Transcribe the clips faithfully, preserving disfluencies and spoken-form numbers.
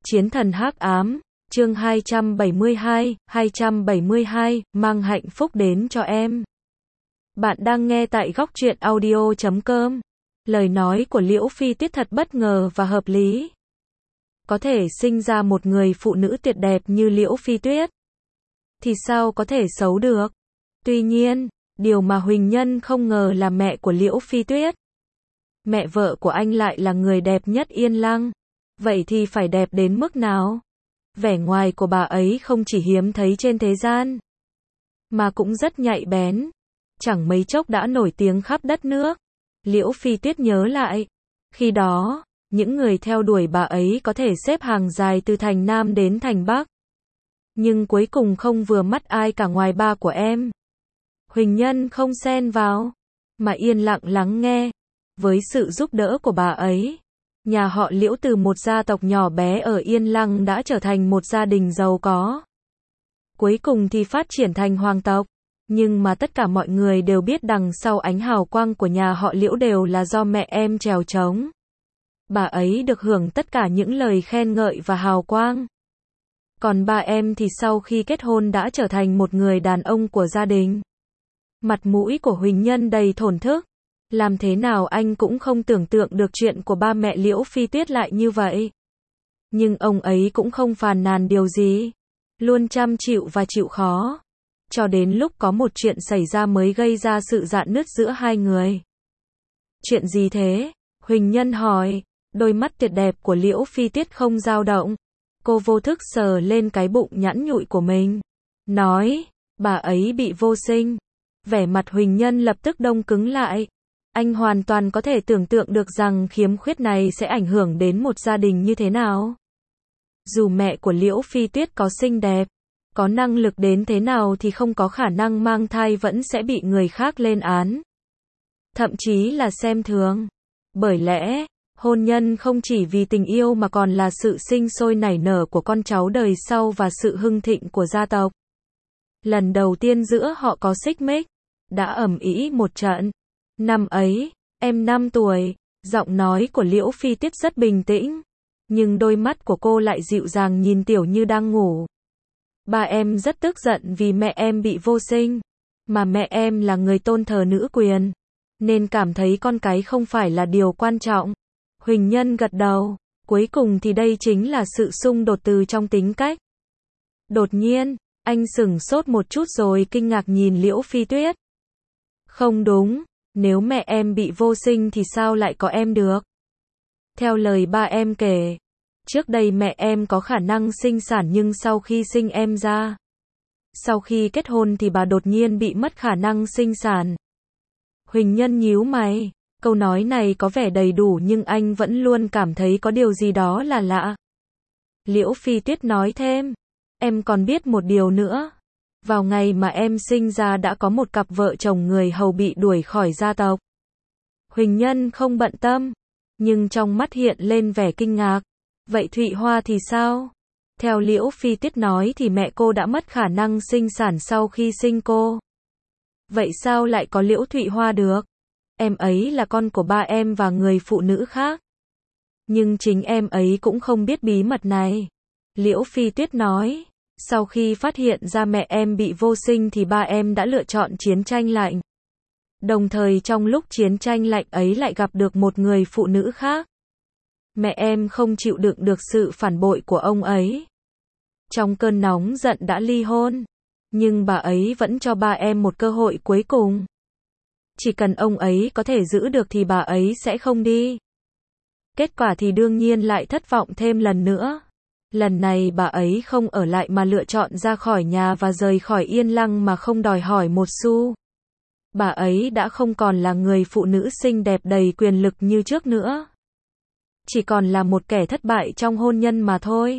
Chiến thần hắc ám, chương hai trăm bảy mươi hai, hai trăm bảy mươi hai, mang hạnh phúc đến cho em. Bạn đang nghe tại góc truyện audio chấm com. Lời nói của Liễu Phi Tuyết thật bất ngờ và hợp lý. Có thể sinh ra một người phụ nữ tuyệt đẹp như Liễu Phi Tuyết, thì sao có thể xấu được? Tuy nhiên, điều mà Huỳnh Nhân không ngờ là mẹ của Liễu Phi Tuyết, mẹ vợ của anh lại là người đẹp nhất Yên Lăng. Vậy thì phải đẹp đến mức nào? Vẻ ngoài của bà ấy không chỉ hiếm thấy trên thế gian, mà cũng rất nhạy bén. Chẳng mấy chốc đã nổi tiếng khắp đất nước. Liễu Phi Tuyết nhớ lại, khi đó, những người theo đuổi bà ấy có thể xếp hàng dài từ thành Nam đến thành Bắc. Nhưng cuối cùng không vừa mắt ai cả ngoài ba của em. Huỳnh Nhân không xen vào, mà yên lặng lắng nghe. Với sự giúp đỡ của bà ấy, nhà họ Liễu từ một gia tộc nhỏ bé ở Yên Lăng đã trở thành một gia đình giàu có. Cuối cùng thì phát triển thành hoàng tộc. Nhưng mà tất cả mọi người đều biết đằng sau ánh hào quang của nhà họ Liễu đều là do mẹ em trèo trống. Bà ấy được hưởng tất cả những lời khen ngợi và hào quang. Còn ba em thì sau khi kết hôn đã trở thành một người đàn ông của gia đình. Mặt mũi của Huỳnh Nhân đầy thổn thức. Làm thế nào anh cũng không tưởng tượng được chuyện của ba mẹ Liễu Phi Tuyết lại như vậy. Nhưng ông ấy cũng không phàn nàn điều gì. Luôn chăm chịu và chịu khó. Cho đến lúc có một chuyện xảy ra mới gây ra sự rạn nứt giữa hai người. Chuyện gì thế? Huỳnh Nhân hỏi. Đôi mắt tuyệt đẹp của Liễu Phi Tuyết không dao động. Cô vô thức sờ lên cái bụng nhẵn nhụi của mình. Nói, bà ấy bị vô sinh. Vẻ mặt Huỳnh Nhân lập tức đông cứng lại. Anh hoàn toàn có thể tưởng tượng được rằng khiếm khuyết này sẽ ảnh hưởng đến một gia đình như thế nào. Dù mẹ của Liễu Phi Tuyết có xinh đẹp, có năng lực đến thế nào thì không có khả năng mang thai vẫn sẽ bị người khác lên án. Thậm chí là xem thường. Bởi lẽ, hôn nhân không chỉ vì tình yêu mà còn là sự sinh sôi nảy nở của con cháu đời sau và sự hưng thịnh của gia tộc. Lần đầu tiên giữa họ có xích mích, đã ầm ĩ một trận. Năm ấy, em năm tuổi, giọng nói của Liễu Phi Tuyết rất bình tĩnh, nhưng đôi mắt của cô lại dịu dàng nhìn Tiểu Như đang ngủ. Ba em rất tức giận vì mẹ em bị vô sinh, mà mẹ em là người tôn thờ nữ quyền, nên cảm thấy con cái không phải là điều quan trọng. Huỳnh Nhân gật đầu, cuối cùng thì đây chính là sự xung đột từ trong tính cách. Đột nhiên, anh sửng sốt một chút rồi kinh ngạc nhìn Liễu Phi Tuyết. Không đúng. Nếu mẹ em bị vô sinh thì sao lại có em được? Theo lời ba em kể, trước đây mẹ em có khả năng sinh sản nhưng sau khi sinh em ra, sau khi kết hôn thì bà đột nhiên bị mất khả năng sinh sản. Huỳnh Nhân nhíu mày, câu nói này có vẻ đầy đủ nhưng anh vẫn luôn cảm thấy có điều gì đó là lạ. Liễu Phi Tuyết nói thêm, em còn biết một điều nữa. Vào ngày mà em sinh ra đã có một cặp vợ chồng người hầu bị đuổi khỏi gia tộc. Huỳnh Nhân không bận tâm, nhưng trong mắt hiện lên vẻ kinh ngạc. Vậy Thụy Hoa thì sao? Theo Liễu Phi Tuyết nói thì mẹ cô đã mất khả năng sinh sản sau khi sinh cô. Vậy sao lại có Liễu Thụy Hoa được? Em ấy là con của ba em và người phụ nữ khác. Nhưng chính em ấy cũng không biết bí mật này. Liễu Phi Tuyết nói. Sau khi phát hiện ra mẹ em bị vô sinh thì ba em đã lựa chọn chiến tranh lạnh. Đồng thời trong lúc chiến tranh lạnh ấy lại gặp được một người phụ nữ khác. Mẹ em không chịu đựng được sự phản bội của ông ấy. Trong cơn nóng giận đã ly hôn. Nhưng bà ấy vẫn cho ba em một cơ hội cuối cùng. Chỉ cần ông ấy có thể giữ được thì bà ấy sẽ không đi. Kết quả thì đương nhiên lại thất vọng thêm lần nữa. Lần này bà ấy không ở lại mà lựa chọn ra khỏi nhà và rời khỏi Yên Lăng mà không đòi hỏi một xu. Bà ấy đã không còn là người phụ nữ xinh đẹp đầy quyền lực như trước nữa. Chỉ còn là một kẻ thất bại trong hôn nhân mà thôi.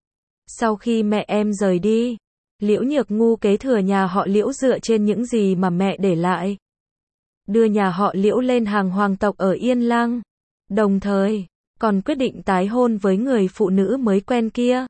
Sau khi mẹ em rời đi, Liễu Nhược Ngu kế thừa nhà họ Liễu dựa trên những gì mà mẹ để lại. Đưa nhà họ Liễu lên hàng hoàng tộc ở Yên Lăng. Đồng thời, còn quyết định tái hôn với người phụ nữ mới quen kia.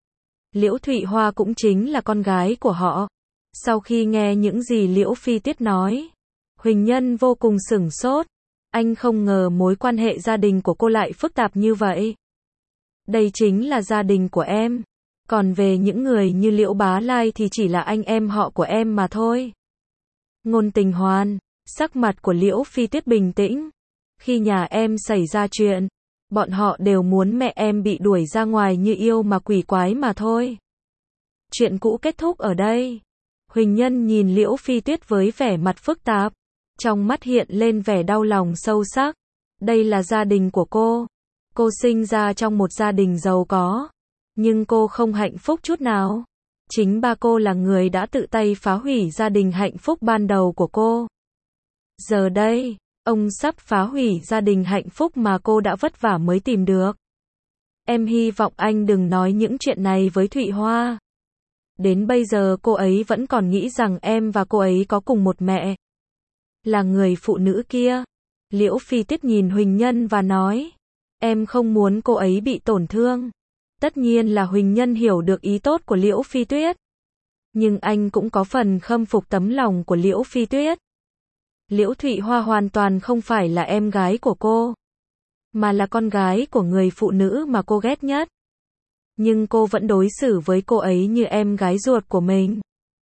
Liễu Thụy Hoa cũng chính là con gái của họ. Sau khi nghe những gì Liễu Phi Tuyết nói, Huỳnh Nhân vô cùng sửng sốt. Anh không ngờ mối quan hệ gia đình của cô lại phức tạp như vậy. Đây chính là gia đình của em. Còn về những người như Liễu Bá Lai thì chỉ là anh em họ của em mà thôi. Ngôn Tình Hoan, sắc mặt của Liễu Phi Tuyết bình tĩnh. Khi nhà em xảy ra chuyện, bọn họ đều muốn mẹ em bị đuổi ra ngoài như yêu mà quỷ quái mà thôi. Chuyện cũ kết thúc ở đây. Huỳnh Nhân nhìn Liễu Phi Tuyết với vẻ mặt phức tạp, trong mắt hiện lên vẻ đau lòng sâu sắc. Đây là gia đình của cô. Cô sinh ra trong một gia đình giàu có, nhưng cô không hạnh phúc chút nào. Chính ba cô là người đã tự tay phá hủy gia đình hạnh phúc ban đầu của cô. Giờ đây, ông sắp phá hủy gia đình hạnh phúc mà cô đã vất vả mới tìm được. Em hy vọng anh đừng nói những chuyện này với Thụy Hoa. Đến bây giờ cô ấy vẫn còn nghĩ rằng em và cô ấy có cùng một mẹ. Là người phụ nữ kia. Liễu Phi Tuyết nhìn Huỳnh Nhân và nói, em không muốn cô ấy bị tổn thương. Tất nhiên là Huỳnh Nhân hiểu được ý tốt của Liễu Phi Tuyết. Nhưng anh cũng có phần khâm phục tấm lòng của Liễu Phi Tuyết. Liễu Thụy Hoa hoàn toàn không phải là em gái của cô, mà là con gái của người phụ nữ mà cô ghét nhất. Nhưng cô vẫn đối xử với cô ấy như em gái ruột của mình.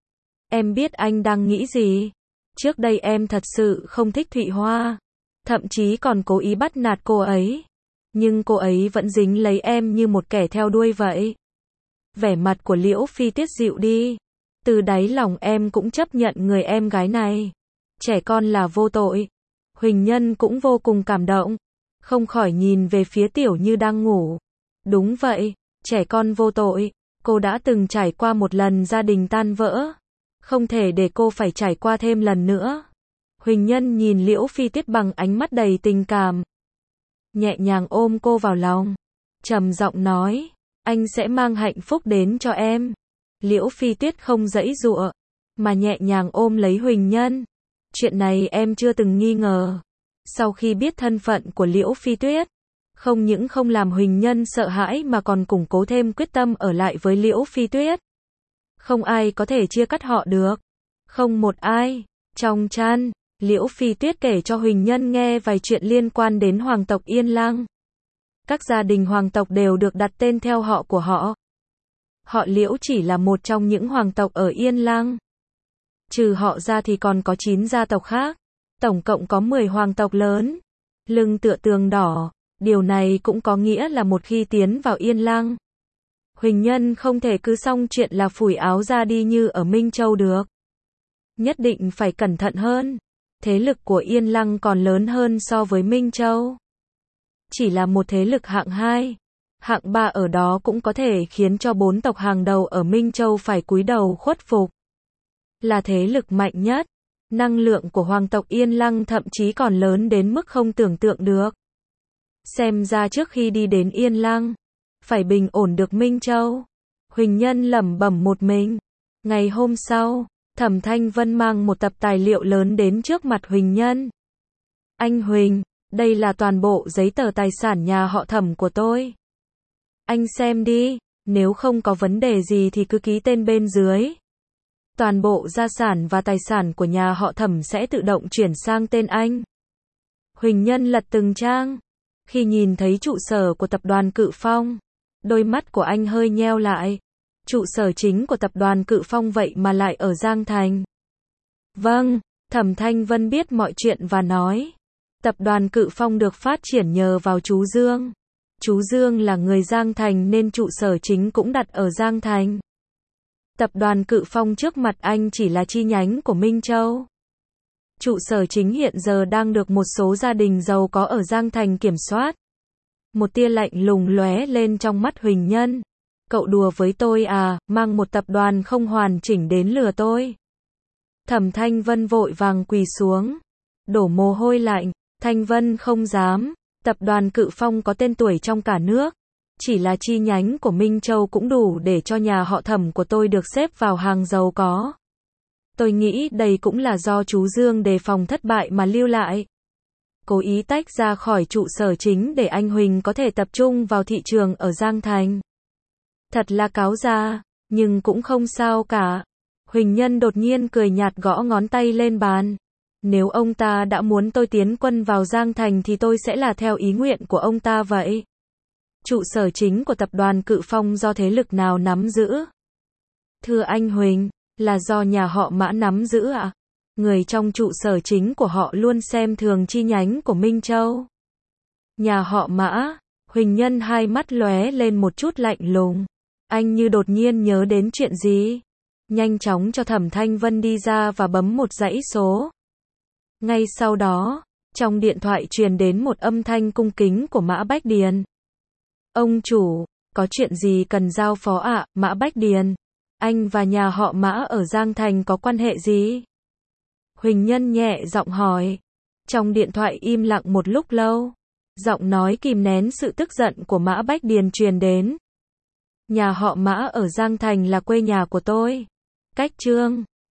Em biết anh đang nghĩ gì. Trước đây em thật sự không thích Thụy Hoa, thậm chí còn cố ý bắt nạt cô ấy. Nhưng cô ấy vẫn dính lấy em như một kẻ theo đuôi vậy. Vẻ mặt của Liễu Phi Tuyết dịu đi. Từ đáy lòng em cũng chấp nhận người em gái này. Trẻ con là vô tội. Huỳnh Nhân cũng vô cùng cảm động, không khỏi nhìn về phía Tiểu Như đang ngủ. Đúng vậy, trẻ con vô tội. Cô đã từng trải qua một lần gia đình tan vỡ, không thể để cô phải trải qua thêm lần nữa. Huỳnh Nhân nhìn Liễu Phi Tuyết bằng ánh mắt đầy tình cảm, nhẹ nhàng ôm cô vào lòng, trầm giọng nói, anh sẽ mang hạnh phúc đến cho em. Liễu Phi Tuyết không giãy giụa, mà nhẹ nhàng ôm lấy Huỳnh Nhân. Chuyện này em chưa từng nghi ngờ. Sau khi biết thân phận của Liễu Phi Tuyết, không những không làm Huỳnh Nhân sợ hãi mà còn củng cố thêm quyết tâm ở lại với Liễu Phi Tuyết. Không ai có thể chia cắt họ được. Không một ai. Trong chăn, Liễu Phi Tuyết kể cho Huỳnh Nhân nghe vài chuyện liên quan đến hoàng tộc Yên Lăng. Các gia đình hoàng tộc đều được đặt tên theo họ của họ. Họ Liễu chỉ là một trong những hoàng tộc ở Yên Lăng. Trừ họ ra thì còn có chín gia tộc khác. Tổng cộng có mười hoàng tộc lớn. Lưng tựa tường đỏ. Điều này cũng có nghĩa là một khi tiến vào Yên Lăng, Huỳnh Nhân không thể cứ xong chuyện là phủi áo ra đi như ở Minh Châu được. Nhất định phải cẩn thận hơn. Thế lực của Yên Lăng còn lớn hơn so với Minh Châu. Chỉ là một thế lực hạng hai, hạng ba ở đó cũng có thể khiến cho bốn tộc hàng đầu ở Minh Châu phải cúi đầu khuất phục. Là thế lực mạnh nhất. Năng lượng của hoàng tộc Yên Lăng thậm chí còn lớn đến mức không tưởng tượng được. Xem ra trước khi đi đến Yên Lăng, phải bình ổn được Minh Châu. Huỳnh Nhân lẩm bẩm một mình. Ngày hôm sau, Thẩm Thanh Vân mang một tập tài liệu lớn đến trước mặt Huỳnh Nhân. Anh Huỳnh, đây là toàn bộ giấy tờ tài sản nhà họ Thẩm của tôi. Anh xem đi, nếu không có vấn đề gì thì cứ ký tên bên dưới. Toàn bộ gia sản và tài sản của nhà họ Thẩm sẽ tự động chuyển sang tên anh. Huỳnh Nhân lật từng trang. Khi nhìn thấy trụ sở của tập đoàn Cự Phong, đôi mắt của anh hơi nheo lại. Trụ sở chính của tập đoàn Cự Phong vậy mà lại ở Giang Thành. Vâng, Thẩm Thanh Vân biết mọi chuyện và nói. Tập đoàn Cự Phong được phát triển nhờ vào chú Dương. Chú Dương là người Giang Thành nên trụ sở chính cũng đặt ở Giang Thành. Tập đoàn Cự Phong trước mặt anh chỉ là chi nhánh của Minh Châu. Trụ sở chính hiện giờ đang được một số gia đình giàu có ở Giang Thành kiểm soát. Một tia lạnh lùng lóe lên trong mắt Huỳnh Nhân. Cậu đùa với tôi à, mang một tập đoàn không hoàn chỉnh đến lừa tôi. Thẩm Thanh Vân vội vàng quỳ xuống, đổ mồ hôi lạnh. Thanh Vân không dám. Tập đoàn Cự Phong có tên tuổi trong cả nước. Chỉ là chi nhánh của Minh Châu cũng đủ để cho nhà họ Thẩm của tôi được xếp vào hàng giàu có. Tôi nghĩ đây cũng là do chú Dương đề phòng thất bại mà lưu lại. Cố ý tách ra khỏi trụ sở chính để anh Huỳnh có thể tập trung vào thị trường ở Giang Thành. Thật là cáo già, nhưng cũng không sao cả. Huỳnh Nhân đột nhiên cười nhạt gõ ngón tay lên bàn. Nếu ông ta đã muốn tôi tiến quân vào Giang Thành thì tôi sẽ là theo ý nguyện của ông ta vậy. Trụ sở chính của tập đoàn Cự Phong do thế lực nào nắm giữ? Thưa anh Huỳnh, là do nhà họ Mã nắm giữ ạ. À? Người trong trụ sở chính của họ luôn xem thường chi nhánh của Minh Châu. Nhà họ Mã, Huỳnh Nhân hai mắt lóe lên một chút lạnh lùng. Anh như đột nhiên nhớ đến chuyện gì. Nhanh chóng cho Thẩm Thanh Vân đi ra và bấm một dãy số. Ngay sau đó, trong điện thoại truyền đến một âm thanh cung kính của Mã Bách Điền. Ông chủ, có chuyện gì cần giao phó ạ, à? Mã Bách Điền. Anh và nhà họ Mã ở Giang Thành có quan hệ gì? Huỳnh Nhân nhẹ giọng hỏi. Trong điện thoại im lặng một lúc lâu. Giọng nói kìm nén sự tức giận của Mã Bách Điền truyền đến. Nhà họ Mã ở Giang Thành là quê nhà của tôi. Cách Trương,